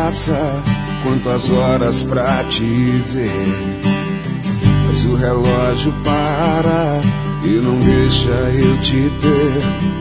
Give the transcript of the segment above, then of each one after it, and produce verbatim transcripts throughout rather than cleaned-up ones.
passa, quantas horas pra te ver. Mas o relógio para e não deixa eu te ter.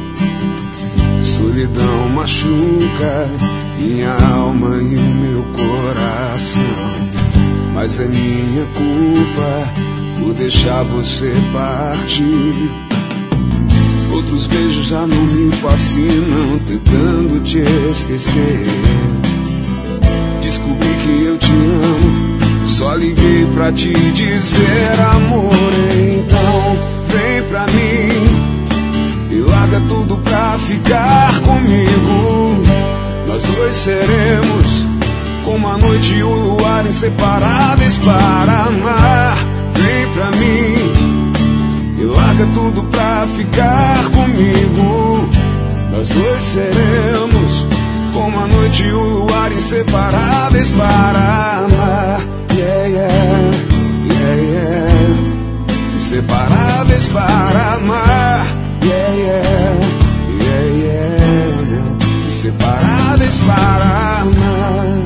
Solidão machuca minha alma e o meu coração. Mas é minha culpa por deixar você partir. Outros beijos já não me fascinam, tentando te esquecer. Descobri que eu te amo, só liguei pra te dizer, amor. Então vem pra mim e larga tudo pra ficar comigo. Nós dois seremos como a noite e o luar, inseparáveis para amar. Vem pra mim e larga tudo pra ficar comigo. Nós dois seremos como a noite e o luar, inseparáveis para amar. Yeah, yeah, yeah, yeah. Inseparáveis para amar. Yeah, yeah, yeah, yeah. Inseparáveis para amar.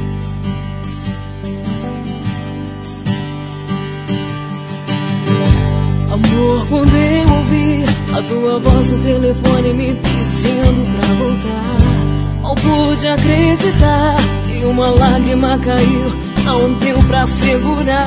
Amor, quando eu ouvi a tua voz no telefone me pedindo pra voltar, mal pude acreditar e uma lágrima caiu, não deu pra segurar.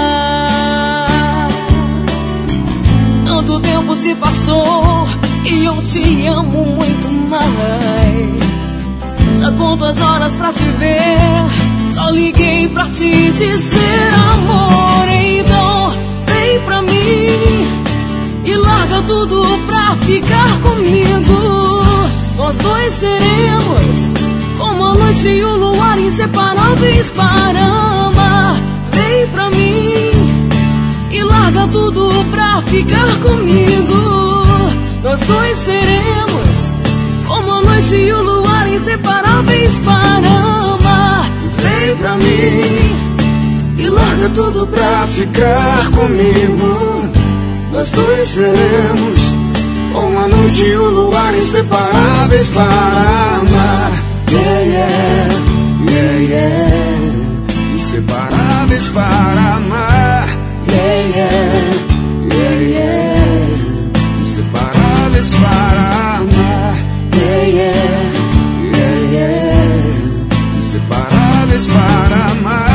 Tanto tempo se passou e eu te amo muito mais. Já conto as horas pra te ver, só liguei pra te dizer, amor. Então vem pra mim e larga tudo pra ficar comigo. Nós dois seremos como a noite e o luar, inseparáveis para amar. Vem pra mim e larga tudo pra ficar comigo. Nós dois seremos como a noite e o luar, inseparáveis para amar. Vem pra mim e larga tudo pra ficar comigo. Nós dois seremos como a noite e o luar, inseparáveis para amar. Yeah, yeah, yeah, yeah. Inseparáveis para amar. Yeah, yeah, yeah, yeah. Inseparáveis para amar. Yeah, yeah, yeah, yeah. Inseparáveis para amar.